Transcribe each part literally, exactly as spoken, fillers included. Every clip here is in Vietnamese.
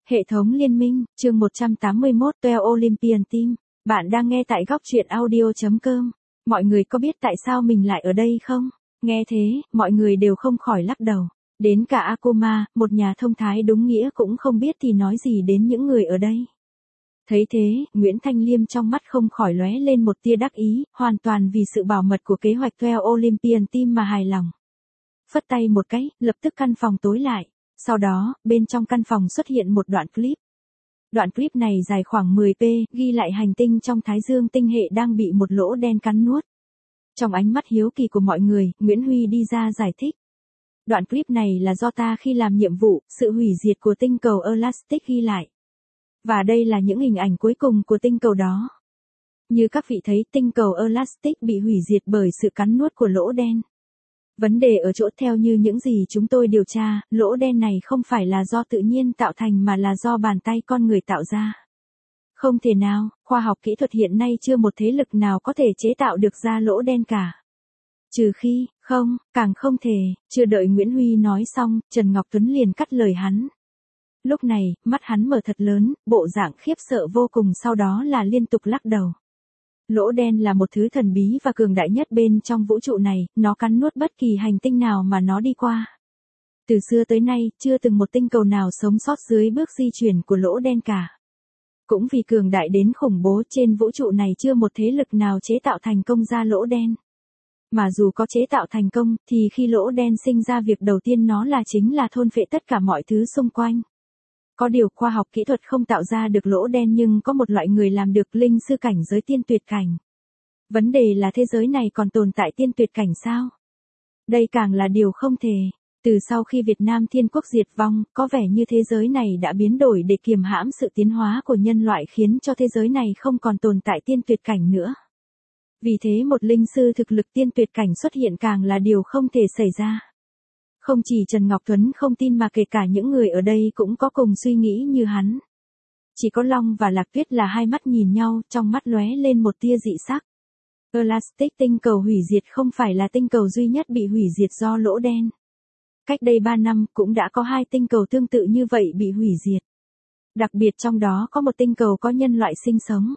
Hệ thống liên minh, chương một trăm tám mươi mốt twelve Olympian Team. Bạn đang nghe tại góc truyện audio chấm com. Mọi người có biết tại sao mình lại ở đây không? Nghe thế, mọi người đều không khỏi lắc đầu. Đến cả Akuma, một nhà thông thái đúng nghĩa cũng không biết thì nói gì đến những người ở đây. Thấy thế, Nguyễn Thanh Liêm trong mắt không khỏi lóe lên một tia đắc ý, hoàn toàn vì sự bảo mật của kế hoạch twelve Olympian Team mà hài lòng. Phất tay một cái, lập tức căn phòng tối lại. Sau đó, bên trong căn phòng xuất hiện một đoạn clip. Đoạn clip này dài khoảng mười phút, ghi lại hành tinh trong Thái Dương tinh hệ đang bị một lỗ đen cắn nuốt. Trong ánh mắt hiếu kỳ của mọi người, Nguyễn Huy đi ra giải thích. Đoạn clip này là do ta khi làm nhiệm vụ, sự hủy diệt của tinh cầu Elastic ghi lại. Và đây là những hình ảnh cuối cùng của tinh cầu đó. Như các vị thấy, tinh cầu Elastic bị hủy diệt bởi sự cắn nuốt của lỗ đen. Vấn đề ở chỗ theo như những gì chúng tôi điều tra, lỗ đen này không phải là do tự nhiên tạo thành mà là do bàn tay con người tạo ra. Không thể nào, khoa học kỹ thuật hiện nay chưa một thế lực nào có thể chế tạo được ra lỗ đen cả. Trừ khi, không, càng không thể, chưa đợi Nguyễn Huy nói xong, Trần Ngọc Tuấn liền cắt lời hắn. Lúc này, mắt hắn mở thật lớn, bộ dạng khiếp sợ vô cùng, sau đó là liên tục lắc đầu. Lỗ đen là một thứ thần bí và cường đại nhất bên trong vũ trụ này, nó cắn nuốt bất kỳ hành tinh nào mà nó đi qua. Từ xưa tới nay, chưa từng một tinh cầu nào sống sót dưới bước di chuyển của lỗ đen cả. Cũng vì cường đại đến khủng bố, trên vũ trụ này chưa một thế lực nào chế tạo thành công ra lỗ đen. Mà dù có chế tạo thành công, thì khi lỗ đen sinh ra việc đầu tiên nó là chính là thôn phệ tất cả mọi thứ xung quanh. Có điều khoa học kỹ thuật không tạo ra được lỗ đen nhưng có một loại người làm được, linh sư cảnh giới tiên tuyệt cảnh. Vấn đề là thế giới này còn tồn tại tiên tuyệt cảnh sao? Đây càng là điều không thể. Từ sau khi Việt Nam Thiên Quốc diệt vong, có vẻ như thế giới này đã biến đổi để kiềm hãm sự tiến hóa của nhân loại, khiến cho thế giới này không còn tồn tại tiên tuyệt cảnh nữa. Vì thế một linh sư thực lực tiên tuyệt cảnh xuất hiện càng là điều không thể xảy ra. Không chỉ Trần Ngọc Tuấn không tin mà kể cả những người ở đây cũng có cùng suy nghĩ như hắn. Chỉ có Long và Lạc Tuyết là hai mắt nhìn nhau, trong mắt lóe lên một tia dị sắc. Elastic tinh cầu hủy diệt không phải là tinh cầu duy nhất bị hủy diệt do lỗ đen. Cách đây ba năm cũng đã có hai tinh cầu tương tự như vậy bị hủy diệt. Đặc biệt trong đó có một tinh cầu có nhân loại sinh sống.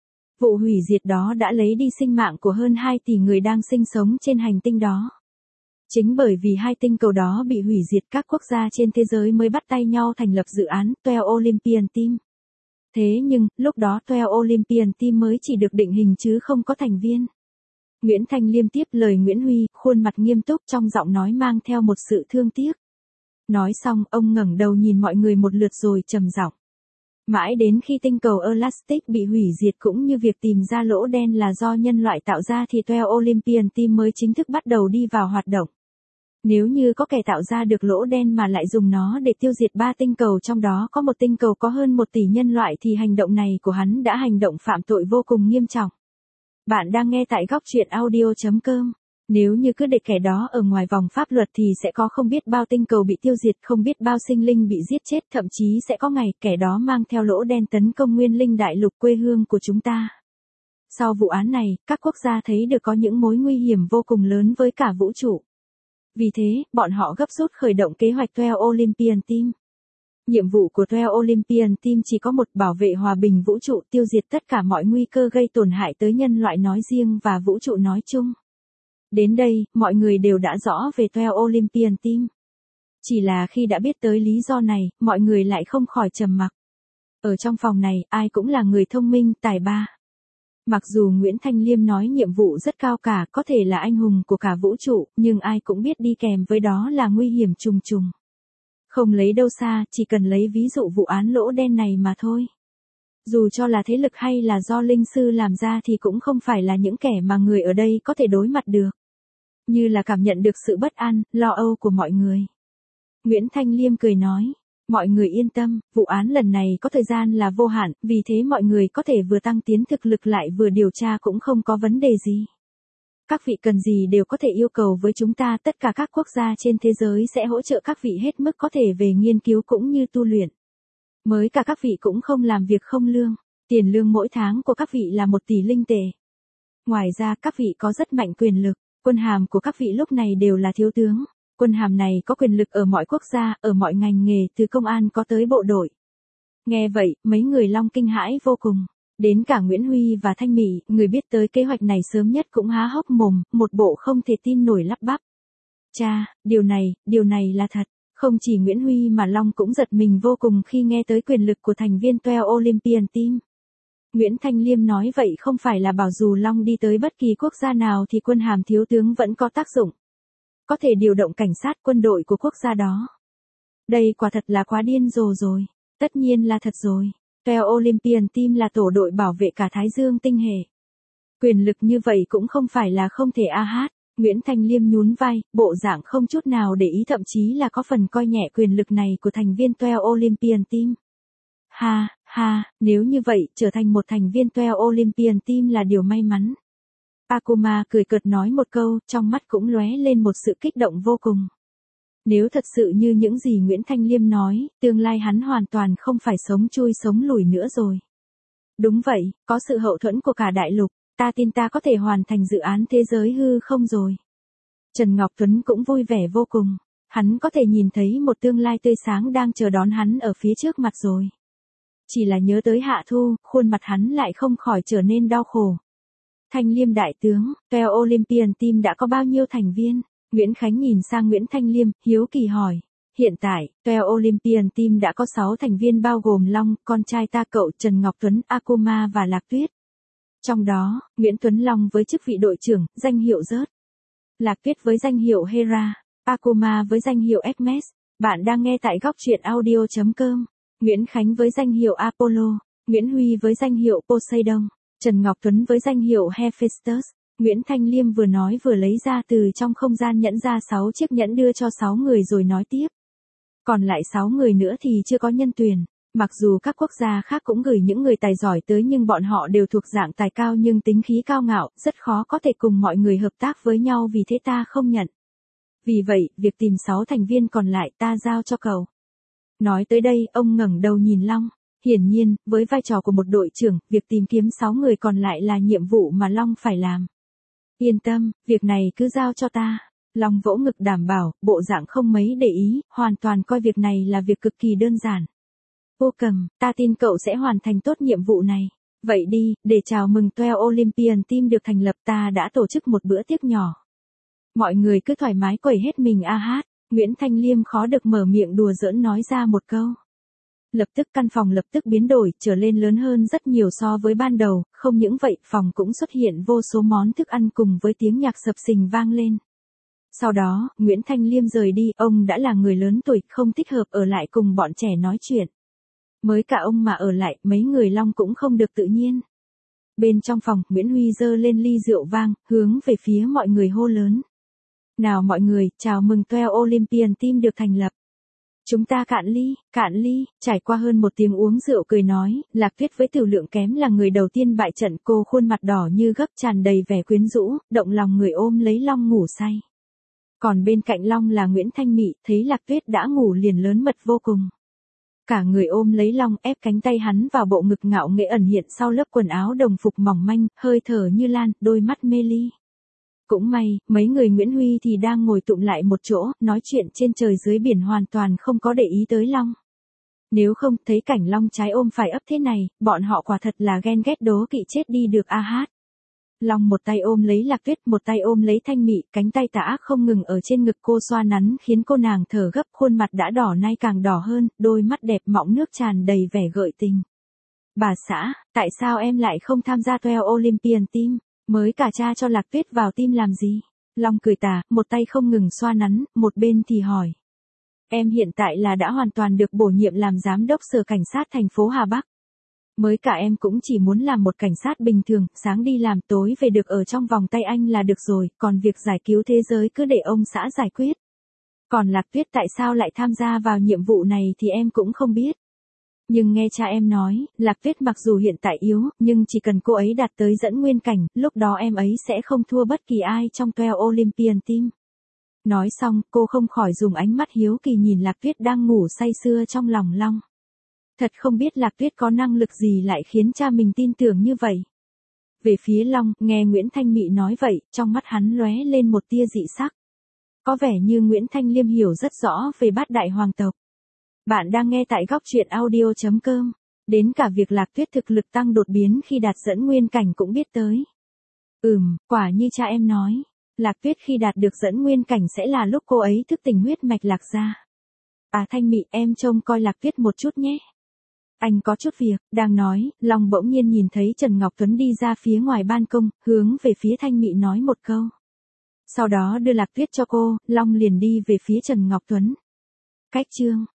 Vụ hủy diệt đó đã lấy đi sinh mạng của hơn hai tỷ người đang sinh sống trên hành tinh đó. Chính bởi vì hai tinh cầu đó bị hủy diệt, các quốc gia trên thế giới mới bắt tay nhau thành lập dự án twelve Olympian Team. Thế nhưng, lúc đó twelve Olympian Team mới chỉ được định hình chứ không có thành viên. Nguyễn Thanh Liêm tiếp lời Nguyễn Huy, khuôn mặt nghiêm túc, trong giọng nói mang theo một sự thương tiếc. Nói xong, ông ngẩng đầu nhìn mọi người một lượt rồi trầm giọng. Mãi đến khi tinh cầu Elastic bị hủy diệt cũng như việc tìm ra lỗ đen là do nhân loại tạo ra thì twelve Olympian Team mới chính thức bắt đầu đi vào hoạt động. Nếu như có kẻ tạo ra được lỗ đen mà lại dùng nó để tiêu diệt ba tinh cầu, trong đó có một tinh cầu có hơn một tỷ nhân loại, thì hành động này của hắn đã hành động phạm tội vô cùng nghiêm trọng. Bạn đang nghe tại góc truyện audio chấm com. Nếu như cứ để kẻ đó ở ngoài vòng pháp luật thì sẽ có không biết bao tinh cầu bị tiêu diệt, không biết bao sinh linh bị giết chết, thậm chí sẽ có ngày kẻ đó mang theo lỗ đen tấn công nguyên linh đại lục quê hương của chúng ta. Sau vụ án này, các quốc gia thấy được có những mối nguy hiểm vô cùng lớn với cả vũ trụ. Vì thế, bọn họ gấp rút khởi động kế hoạch twelve Olympian Team. Nhiệm vụ của twelve Olympian Team chỉ có một: bảo vệ hòa bình vũ trụ, tiêu diệt tất cả mọi nguy cơ gây tổn hại tới nhân loại nói riêng và vũ trụ nói chung. Đến đây, mọi người đều đã rõ về twelve Olympian Team. Chỉ là khi đã biết tới lý do này, mọi người lại không khỏi trầm mặc. Ở trong phòng này, ai cũng là người thông minh, tài ba. Mặc dù Nguyễn Thanh Liêm nói nhiệm vụ rất cao cả, có thể là anh hùng của cả vũ trụ, nhưng ai cũng biết đi kèm với đó là nguy hiểm trùng trùng. Không lấy đâu xa, chỉ cần lấy ví dụ vụ án lỗ đen này mà thôi. Dù cho là thế lực hay là do linh sư làm ra thì cũng không phải là những kẻ mà người ở đây có thể đối mặt được. Như là cảm nhận được sự bất an, lo âu của mọi người. Nguyễn Thanh Liêm cười nói, mọi người yên tâm, vụ án lần này có thời gian là vô hạn, vì thế mọi người có thể vừa tăng tiến thực lực lại vừa điều tra cũng không có vấn đề gì. Các vị cần gì đều có thể yêu cầu với chúng ta, tất cả các quốc gia trên thế giới sẽ hỗ trợ các vị hết mức có thể về nghiên cứu cũng như tu luyện. Mới cả các vị cũng không làm việc không lương, tiền lương mỗi tháng của các vị là một tỷ linh tệ. Ngoài ra các vị có rất mạnh quyền lực, quân hàm của các vị lúc này đều là thiếu tướng. Quân hàm này có quyền lực ở mọi quốc gia, ở mọi ngành nghề, từ công an có tới bộ đội. Nghe vậy, mấy người Long kinh hãi vô cùng. Đến cả Nguyễn Huy và Thanh Mị, người biết tới kế hoạch này sớm nhất cũng há hốc mồm, một bộ không thể tin nổi lắp bắp. Cha, điều này, điều này là thật. Không chỉ Nguyễn Huy mà Long cũng giật mình vô cùng khi nghe tới quyền lực của thành viên twelve Olympian Team. Nguyễn Thanh Liêm nói vậy không phải là bảo dù Long đi tới bất kỳ quốc gia nào thì quân hàm thiếu tướng vẫn có tác dụng. Có thể điều động cảnh sát quân đội của quốc gia đó. Đây quả thật là quá điên rồ rồi. Tất nhiên là thật rồi. twelve Olympian Team là tổ đội bảo vệ cả Thái Dương tinh hệ. Quyền lực như vậy cũng không phải là không thể a hát. Nguyễn Thanh Liêm nhún vai, bộ dạng không chút nào để ý thậm chí là có phần coi nhẹ quyền lực này của thành viên twelve Olympian Team. Ha, ha, nếu như vậy, trở thành một thành viên twelve Olympian Team là điều may mắn. Akuma cười cợt nói một câu, trong mắt cũng lóe lên một sự kích động vô cùng. Nếu thật sự như những gì Nguyễn Thanh Liêm nói, tương lai hắn hoàn toàn không phải sống chui sống lùi nữa rồi. Đúng vậy, có sự hậu thuẫn của cả đại lục, ta tin ta có thể hoàn thành dự án thế giới hư không rồi. Trần Ngọc Tuấn cũng vui vẻ vô cùng, hắn có thể nhìn thấy một tương lai tươi sáng đang chờ đón hắn ở phía trước mặt rồi. Chỉ là nhớ tới Hạ Thu, khuôn mặt hắn lại không khỏi trở nên đau khổ. Thanh Liêm đại tướng, twelve Olympian Team đã có bao nhiêu thành viên? Nguyễn Khánh nhìn sang Nguyễn Thanh Liêm, hiếu kỳ hỏi. Hiện tại, twelve Olympian Team đã có sáu thành viên bao gồm Long, con trai ta cậu Trần Ngọc Tuấn, Akuma và Lạc Tuyết. Trong đó, Nguyễn Tuấn Long với chức vị đội trưởng, danh hiệu rớt. Lạc Tuyết với danh hiệu Hera, Akuma với danh hiệu Hermes. Bạn đang nghe tại góc truyện audio chấm com. Nguyễn Khánh với danh hiệu Apollo, Nguyễn Huy với danh hiệu Poseidon, Trần Ngọc Tuấn với danh hiệu Hephaestus. Nguyễn Thanh Liêm vừa nói vừa lấy ra từ trong không gian nhẫn ra sáu chiếc nhẫn đưa cho sáu người rồi nói tiếp. Còn lại sáu người nữa thì chưa có nhân tuyển. Mặc dù các quốc gia khác cũng gửi những người tài giỏi tới nhưng bọn họ đều thuộc dạng tài cao nhưng tính khí cao ngạo, rất khó có thể cùng mọi người hợp tác với nhau vì thế ta không nhận. Vì vậy, việc tìm sáu thành viên còn lại ta giao cho cậu. Nói tới đây, ông ngẩng đầu nhìn Long. Hiển nhiên, với vai trò của một đội trưởng, việc tìm kiếm sáu người còn lại là nhiệm vụ mà Long phải làm. Yên tâm, việc này cứ giao cho ta. Long vỗ ngực đảm bảo, bộ dạng không mấy để ý, hoàn toàn coi việc này là việc cực kỳ đơn giản. Vô Cầm, ta tin cậu sẽ hoàn thành tốt nhiệm vụ này. Vậy đi, để chào mừng twelve Olympian Team được thành lập ta đã tổ chức một bữa tiệc nhỏ. Mọi người cứ thoải mái quẩy hết mình a hát. Nguyễn Thanh Liêm khó được mở miệng đùa giỡn nói ra một câu. Lập tức căn phòng lập tức biến đổi, trở lên lớn hơn rất nhiều so với ban đầu, không những vậy, phòng cũng xuất hiện vô số món thức ăn cùng với tiếng nhạc sập sình vang lên. Sau đó, Nguyễn Thanh Liêm rời đi, ông đã là người lớn tuổi, không thích hợp ở lại cùng bọn trẻ nói chuyện. Mới cả ông mà ở lại, mấy người Long cũng không được tự nhiên. Bên trong phòng, Nguyễn Huy giơ lên ly rượu vang, hướng về phía mọi người hô lớn. Nào mọi người, chào mừng twelve Olympian Team được thành lập. Chúng ta cạn ly, cạn ly, trải qua hơn một tiếng uống rượu cười nói, Lạc Tuyết với tiểu lượng kém là người đầu tiên bại trận, cô khuôn mặt đỏ như gấc tràn đầy vẻ quyến rũ, động lòng người ôm lấy Long ngủ say. Còn bên cạnh Long là Nguyễn Thanh Mị, thấy Lạc Tuyết đã ngủ liền lớn mật vô cùng. Cả người ôm lấy Long ép cánh tay hắn vào bộ ngực ngạo nghễ ẩn hiện sau lớp quần áo đồng phục mỏng manh, hơi thở như lan, đôi mắt mê ly. Cũng may, mấy người Nguyễn Huy thì đang ngồi tụm lại một chỗ, nói chuyện trên trời dưới biển hoàn toàn không có để ý tới Long. Nếu không thấy cảnh Long trái ôm phải ấp thế này, bọn họ quả thật là ghen ghét đố kỵ chết đi được a hát. Long một tay ôm lấy Lạc Tuyết, một tay ôm lấy Thanh Mị, cánh tay tả ác không ngừng ở trên ngực cô xoa nắn khiến cô nàng thở gấp, khuôn mặt đã đỏ nay càng đỏ hơn, đôi mắt đẹp mọng nước tràn đầy vẻ gợi tình. Bà xã, tại sao em lại không tham gia twelve Olympian Team? Mới cả cha cho Lạc Tuyết vào team làm gì? Long cười tà, một tay không ngừng xoa nắn, một bên thì hỏi. Em hiện tại là đã hoàn toàn được bổ nhiệm làm giám đốc sở cảnh sát thành phố Hà Bắc. Mới cả em cũng chỉ muốn làm một cảnh sát bình thường, sáng đi làm tối về được ở trong vòng tay anh là được rồi, còn việc giải cứu thế giới cứ để ông xã giải quyết. Còn Lạc Tuyết tại sao lại tham gia vào nhiệm vụ này thì em cũng không biết. Nhưng nghe cha em nói, Lạc Tuyết mặc dù hiện tại yếu, nhưng chỉ cần cô ấy đạt tới dẫn nguyên cảnh, lúc đó em ấy sẽ không thua bất kỳ ai trong twelve Olympian Team. Nói xong, cô không khỏi dùng ánh mắt hiếu kỳ nhìn Lạc Tuyết đang ngủ say sưa trong lòng Long. Thật không biết Lạc Tuyết có năng lực gì lại khiến cha mình tin tưởng như vậy. Về phía Long, nghe Nguyễn Thanh Mị nói vậy, trong mắt hắn lóe lên một tia dị sắc. Có vẻ như Nguyễn Thanh Liêm hiểu rất rõ về bát đại hoàng tộc. Bạn đang nghe tại góc chuyện audio chấm com. Đến cả việc Lạc Tuyết thực lực tăng đột biến khi đạt dẫn nguyên cảnh cũng biết tới. Ừm, quả như cha em nói. Lạc Tuyết khi đạt được dẫn nguyên cảnh sẽ là lúc cô ấy thức tỉnh huyết mạch Lạc gia. À Thanh Mị, em trông coi Lạc Tuyết một chút nhé. Anh có chút việc, đang nói, Long bỗng nhiên nhìn thấy Trần Ngọc Tuấn đi ra phía ngoài ban công, hướng về phía Thanh Mị nói một câu. Sau đó đưa Lạc Tuyết cho cô, Long liền đi về phía Trần Ngọc Tuấn. Cách chương